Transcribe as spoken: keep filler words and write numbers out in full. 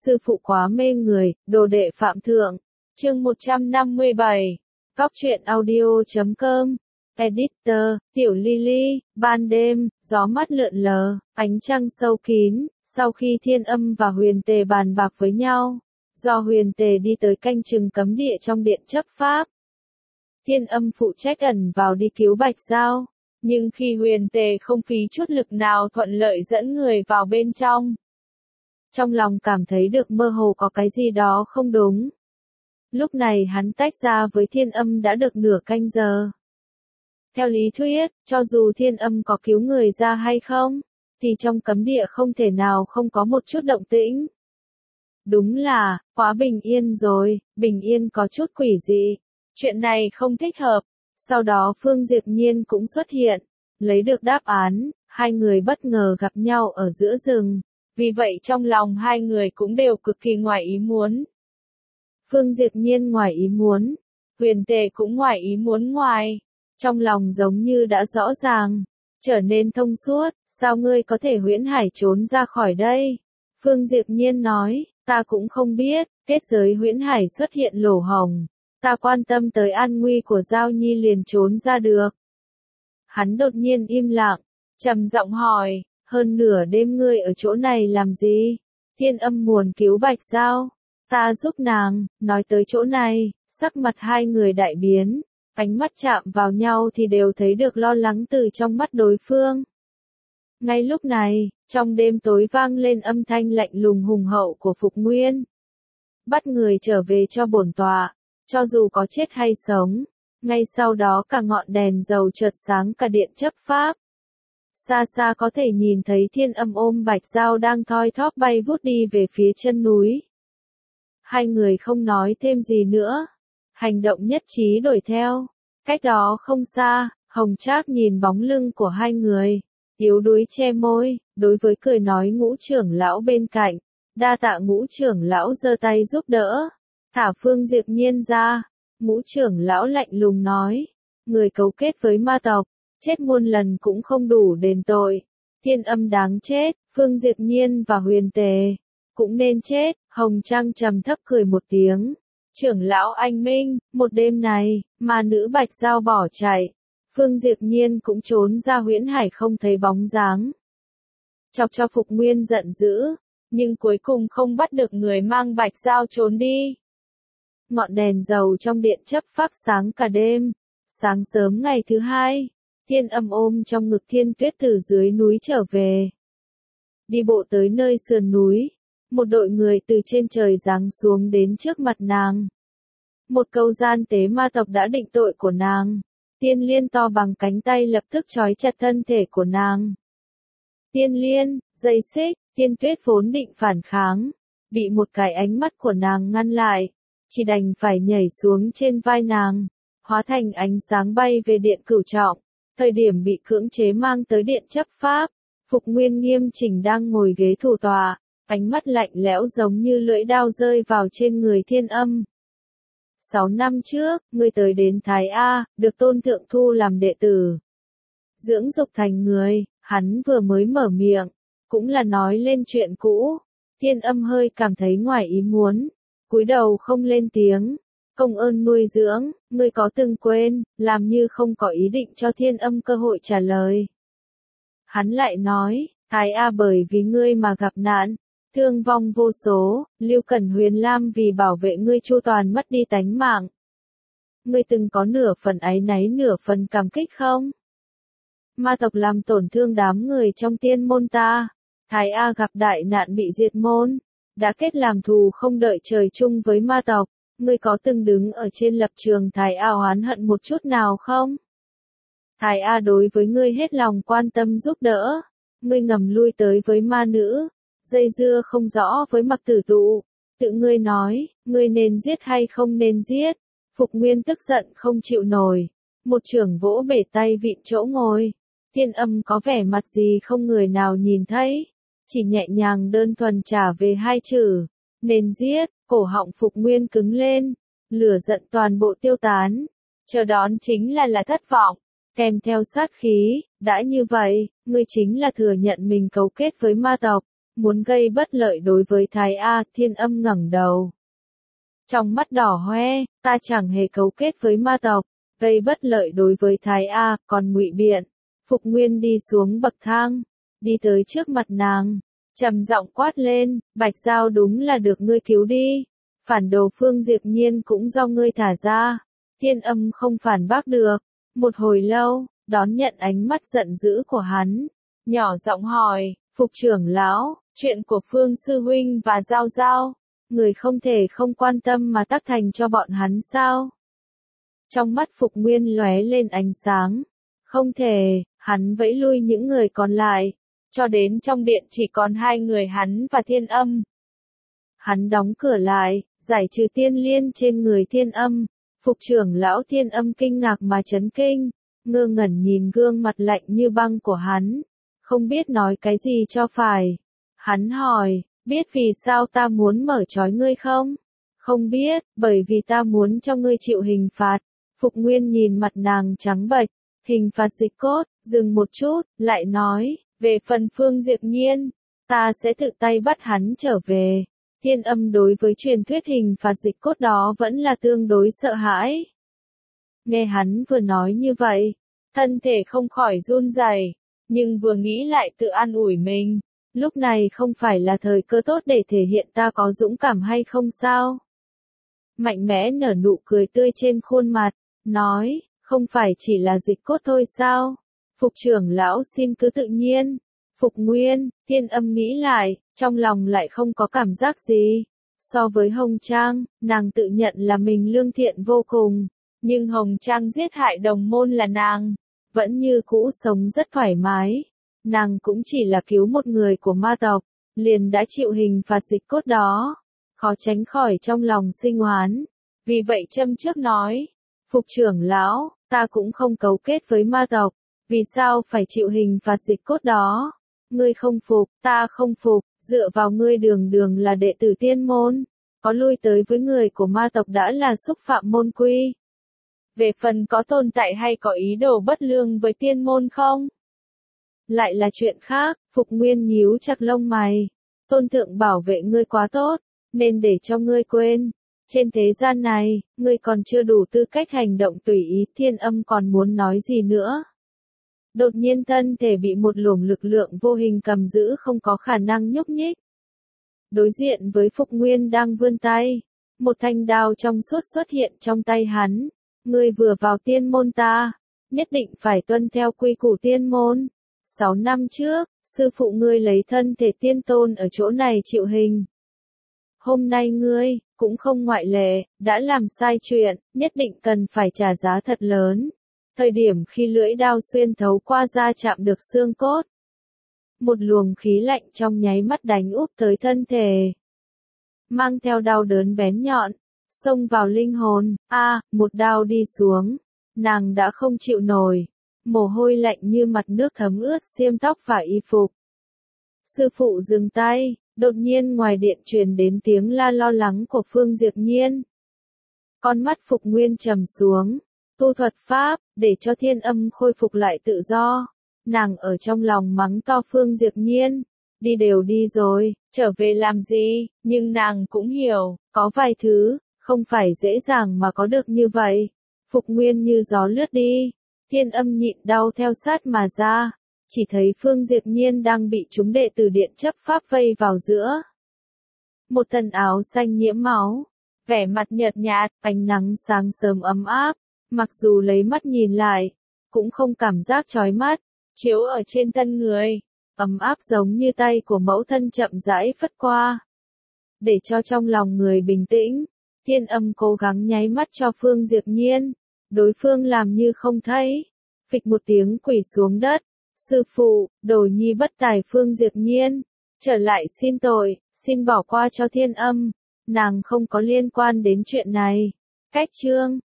sư phụ quá mê người, đồ đệ phạm thượng. Chương một trăm năm mươi bảy. Cóc truyện audio chấm com. Editor, Tiểu Lily, ban đêm, gió mát lượn lờ, ánh trăng sâu kín, sau khi Thiên Âm và Huyền Tề bàn bạc với nhau, do Huyền Tề đi tới canh chừng cấm địa trong điện chấp pháp. Thiên Âm phụ trách ẩn vào đi cứu Bạch Dao, nhưng khi Huyền Tề không phí chút lực nào thuận lợi dẫn người vào bên trong. Trong lòng cảm thấy được mơ hồ có cái gì đó không đúng. Lúc này hắn tách ra với Thiên Âm đã được nửa canh giờ. Theo lý thuyết, cho dù Thiên Âm có cứu người ra hay không, thì trong cấm địa không thể nào không có một chút động tĩnh. Đúng là, quá bình yên rồi, bình yên có chút quỷ dị. Chuyện này không thích hợp. Sau đó Phương Diệp Nhiên cũng xuất hiện, lấy được đáp án, hai người bất ngờ gặp nhau ở giữa rừng. Vì vậy trong lòng hai người cũng đều cực kỳ ngoài ý muốn. Phương Diệp Nhiên ngoài ý muốn, Huyền Tề cũng ngoài ý muốn ngoài. Trong lòng giống như đã rõ ràng, trở nên thông suốt, sao ngươi có thể huyễn hải trốn ra khỏi đây? Phương Diệp Nhiên nói, ta cũng không biết, kết giới huyễn hải xuất hiện lỗ hổng. Ta quan tâm tới an nguy của Giao Nhi liền trốn ra được. Hắn đột nhiên im lặng, trầm giọng hỏi, hơn nửa đêm ngươi ở chỗ này làm gì? Thiên Âm muốn cứu Bạch Dao, ta giúp nàng. Nói tới chỗ này, sắc mặt hai người đại biến, ánh mắt chạm vào nhau thì đều thấy được lo lắng từ trong mắt đối phương. Ngay lúc này, trong đêm tối vang lên âm thanh lạnh lùng hùng hậu của Phục Nguyên. Bắt người trở về cho bổn tọa, cho dù có chết hay sống. Ngay sau đó cả ngọn đèn dầu chợt sáng cả điện chấp pháp. Xa xa có thể nhìn thấy Thiên Âm ôm Bạch Dao đang thoi thóp bay vút đi về phía chân núi. Hai người không nói thêm gì nữa. Hành động nhất trí đuổi theo. Cách đó không xa, Hồng Trác nhìn bóng lưng của hai người, yếu đuối che môi, đối với cười nói Ngũ trưởng lão bên cạnh. Đa tạ Ngũ trưởng lão giơ tay giúp đỡ. Thả Phương Diệp Nhiên ra. Ngũ trưởng lão lạnh lùng nói, người cấu kết với ma tộc, chết muôn lần cũng không đủ đền tội. Thiên Âm đáng chết, Phương Diệp Nhiên và Huyền Tề cũng nên chết. Hồng Trăng trầm thấp cười một tiếng. Trưởng lão anh minh, một đêm này, ma nữ Bạch Dao bỏ chạy. Phương Diệp Nhiên cũng trốn ra huyễn hải không thấy bóng dáng. Chọc cho Phục Nguyên giận dữ, nhưng cuối cùng không bắt được người mang Bạch Dao trốn đi. Ngọn đèn dầu trong điện chấp pháp sáng cả đêm. Sáng sớm ngày thứ hai, Thiên Âm ôm trong ngực Thiên Tuyết từ dưới núi trở về. Đi bộ tới nơi sườn núi, một đội người từ trên trời giáng xuống đến trước mặt nàng. Một câu gian tế ma tộc đã định tội của nàng. Tiên Liên to bằng cánh tay lập tức trói chặt thân thể của nàng. Tiên Liên, dây xích, Thiên Tuyết vốn định phản kháng, bị một cái ánh mắt của nàng ngăn lại. Chỉ đành phải nhảy xuống trên vai nàng, hóa thành ánh sáng bay về điện cửu trọng. Thời điểm bị cưỡng chế mang tới điện chấp pháp, Phục Nguyên nghiêm chỉnh đang ngồi ghế thủ tọa, ánh mắt lạnh lẽo giống như lưỡi đao rơi vào trên người Thiên Âm. Sáu năm trước, ngươi tới đến Thái A, được Tôn Thượng thu làm đệ tử. Dưỡng dục thành người, hắn vừa mới mở miệng, cũng là nói lên chuyện cũ. Thiên Âm hơi cảm thấy ngoài ý muốn. Cúi đầu không lên tiếng. Công ơn nuôi dưỡng, ngươi có từng quên, làm như không có ý định cho Thiên Âm cơ hội trả lời. Hắn lại nói, Thái A bởi vì ngươi mà gặp nạn, thương vong vô số, Lưu Cẩn Huyền Lam vì bảo vệ ngươi chu toàn mất đi tánh mạng. Ngươi từng có nửa phần áy náy nửa phần cảm kích không? Ma tộc làm tổn thương đám người trong tiên môn ta. Thái A gặp đại nạn bị diệt môn. Đã kết làm thù không đợi trời chung với ma tộc, ngươi có từng đứng ở trên lập trường Thái A oán hận một chút nào không? Thái A đối với ngươi hết lòng quan tâm giúp đỡ, ngươi ngầm lui tới với ma nữ, dây dưa không rõ với Mặc Tử Tụ, tự ngươi nói, ngươi nên giết hay không nên giết? Phục Nguyên tức giận không chịu nổi, một chưởng vỗ bể tay vịn chỗ ngồi. Thiên Âm có vẻ mặt gì không người nào nhìn thấy. Chỉ nhẹ nhàng đơn thuần trả về hai chữ, nên giết. Cổ họng Phục Nguyên cứng lên, lửa giận toàn bộ tiêu tán, chờ đón chính là là thất vọng, kèm theo sát khí. Đã như vậy, ngươi chính là thừa nhận mình cấu kết với ma tộc, muốn gây bất lợi đối với Thái A. Thiên Âm ngẩng đầu. Trong mắt đỏ hoe, ta chẳng hề cấu kết với ma tộc, gây bất lợi đối với Thái A, còn ngụy biện. Phục Nguyên đi xuống bậc thang, đi tới trước mặt nàng, trầm giọng quát lên, Bạch Giao đúng là được ngươi cứu đi. Phản đồ Phương Diệp Nhiên cũng do ngươi thả ra. Thiên Âm không phản bác được. Một hồi lâu, đón nhận ánh mắt giận dữ của hắn. Nhỏ giọng hỏi, Phục trưởng lão, chuyện của Phương Sư Huynh và Giao Giao, người không thể không quan tâm mà tác thành cho bọn hắn sao? Trong mắt Phục Nguyên lóe lên ánh sáng. Không thể, hắn vẫy lui những người còn lại. Cho đến trong điện chỉ còn hai người hắn và Thiên Âm. Hắn đóng cửa lại, giải trừ tiên liên trên người Thiên Âm. Phục trưởng lão Thiên Âm kinh ngạc mà chấn kinh, ngơ ngẩn nhìn gương mặt lạnh như băng của hắn, không biết nói cái gì cho phải. Hắn hỏi, biết vì sao ta muốn mở trói ngươi không? Không biết, bởi vì ta muốn cho ngươi chịu hình phạt. Phục Nguyên nhìn mặt nàng trắng bệch, hình phạt dịch cốt, dừng một chút, lại nói, về phần Phương Diệp Nhiên, ta sẽ tự tay bắt hắn trở về. Thiên Âm đối với truyền thuyết hình phạt dịch cốt đó vẫn là tương đối sợ hãi. Nghe hắn vừa nói như vậy, thân thể không khỏi run rẩy, nhưng vừa nghĩ lại tự an ủi mình, lúc này không phải là thời cơ tốt để thể hiện ta có dũng cảm hay không sao? Mạnh mẽ nở nụ cười tươi trên khuôn mặt, nói, không phải chỉ là dịch cốt thôi sao? Phục trưởng lão xin cứ tự nhiên. Phục Nguyên, Thiên Âm nghĩ lại, trong lòng lại không có cảm giác gì. So với Hồng Trang, nàng tự nhận là mình lương thiện vô cùng, nhưng Hồng Trang giết hại đồng môn là nàng, vẫn như cũ sống rất thoải mái. Nàng cũng chỉ là cứu một người của ma tộc, liền đã chịu hình phạt dịch cốt đó, khó tránh khỏi trong lòng sinh oán. Vì vậy châm trước nói, Phục trưởng lão, ta cũng không cấu kết với ma tộc, vì sao phải chịu hình phạt dịch cốt đó? Ngươi không phục, ta không phục, dựa vào ngươi đường đường là đệ tử tiên môn, có lui tới với người của ma tộc đã là xúc phạm môn quy. Về phần có tồn tại hay có ý đồ bất lương với tiên môn không? Lại là chuyện khác. Phục Nguyên nhíu chặt lông mày. Tôn thượng bảo vệ ngươi quá tốt, nên để cho ngươi quên. Trên thế gian này, ngươi còn chưa đủ tư cách hành động tùy ý. Thiên Âm còn muốn nói gì nữa? Đột nhiên thân thể bị một luồng lực lượng vô hình cầm giữ không có khả năng nhúc nhích. Đối diện với Phục Nguyên đang vươn tay, một thanh đao trong suốt xuất hiện trong tay hắn. Ngươi vừa vào tiên môn ta, nhất định phải tuân theo quy củ tiên môn. Sáu năm trước, sư phụ ngươi lấy thân thể tiên tôn ở chỗ này chịu hình. Hôm nay ngươi, cũng không ngoại lệ, đã làm sai chuyện, nhất định cần phải trả giá thật lớn. Thời điểm khi lưỡi đao xuyên thấu qua da chạm được xương cốt, một luồng khí lạnh trong nháy mắt đánh úp tới thân thể, mang theo đau đớn bén nhọn, xông vào linh hồn. A, à, một đao đi xuống, nàng đã không chịu nổi, mồ hôi lạnh như mặt nước thấm ướt xiêm tóc và y phục. Sư phụ dừng tay, đột nhiên ngoài điện truyền đến tiếng la lo lắng của Phương Diệp Nhiên. Con mắt Phục Nguyên trầm xuống. Tu thuật pháp, để cho Thiên Âm khôi phục lại tự do. Nàng ở trong lòng mắng to Phương Diệp Nhiên. Đi đều đi rồi, trở về làm gì? Nhưng nàng cũng hiểu, có vài thứ, không phải dễ dàng mà có được như vậy. Phục Nguyên như gió lướt đi. Thiên Âm nhịn đau theo sát mà ra. Chỉ thấy Phương Diệp Nhiên đang bị chúng đệ tử điện chấp pháp vây vào giữa. Một thân áo xanh nhiễm máu. Vẻ mặt nhợt nhạt, ánh nắng sáng sớm ấm áp. Mặc dù lấy mắt nhìn lại, cũng không cảm giác chói mắt, chiếu ở trên thân người, ấm áp giống như tay của mẫu thân chậm rãi phất qua. Để cho trong lòng người bình tĩnh, Thiên Âm cố gắng nháy mắt cho Phương Diệp Nhiên, đối phương làm như không thấy, phịch một tiếng quỳ xuống đất, sư phụ, đồ nhi bất tài. Phương Diệp Nhiên, trở lại xin tội, xin bỏ qua cho Thiên Âm, nàng không có liên quan đến chuyện này. Cách chương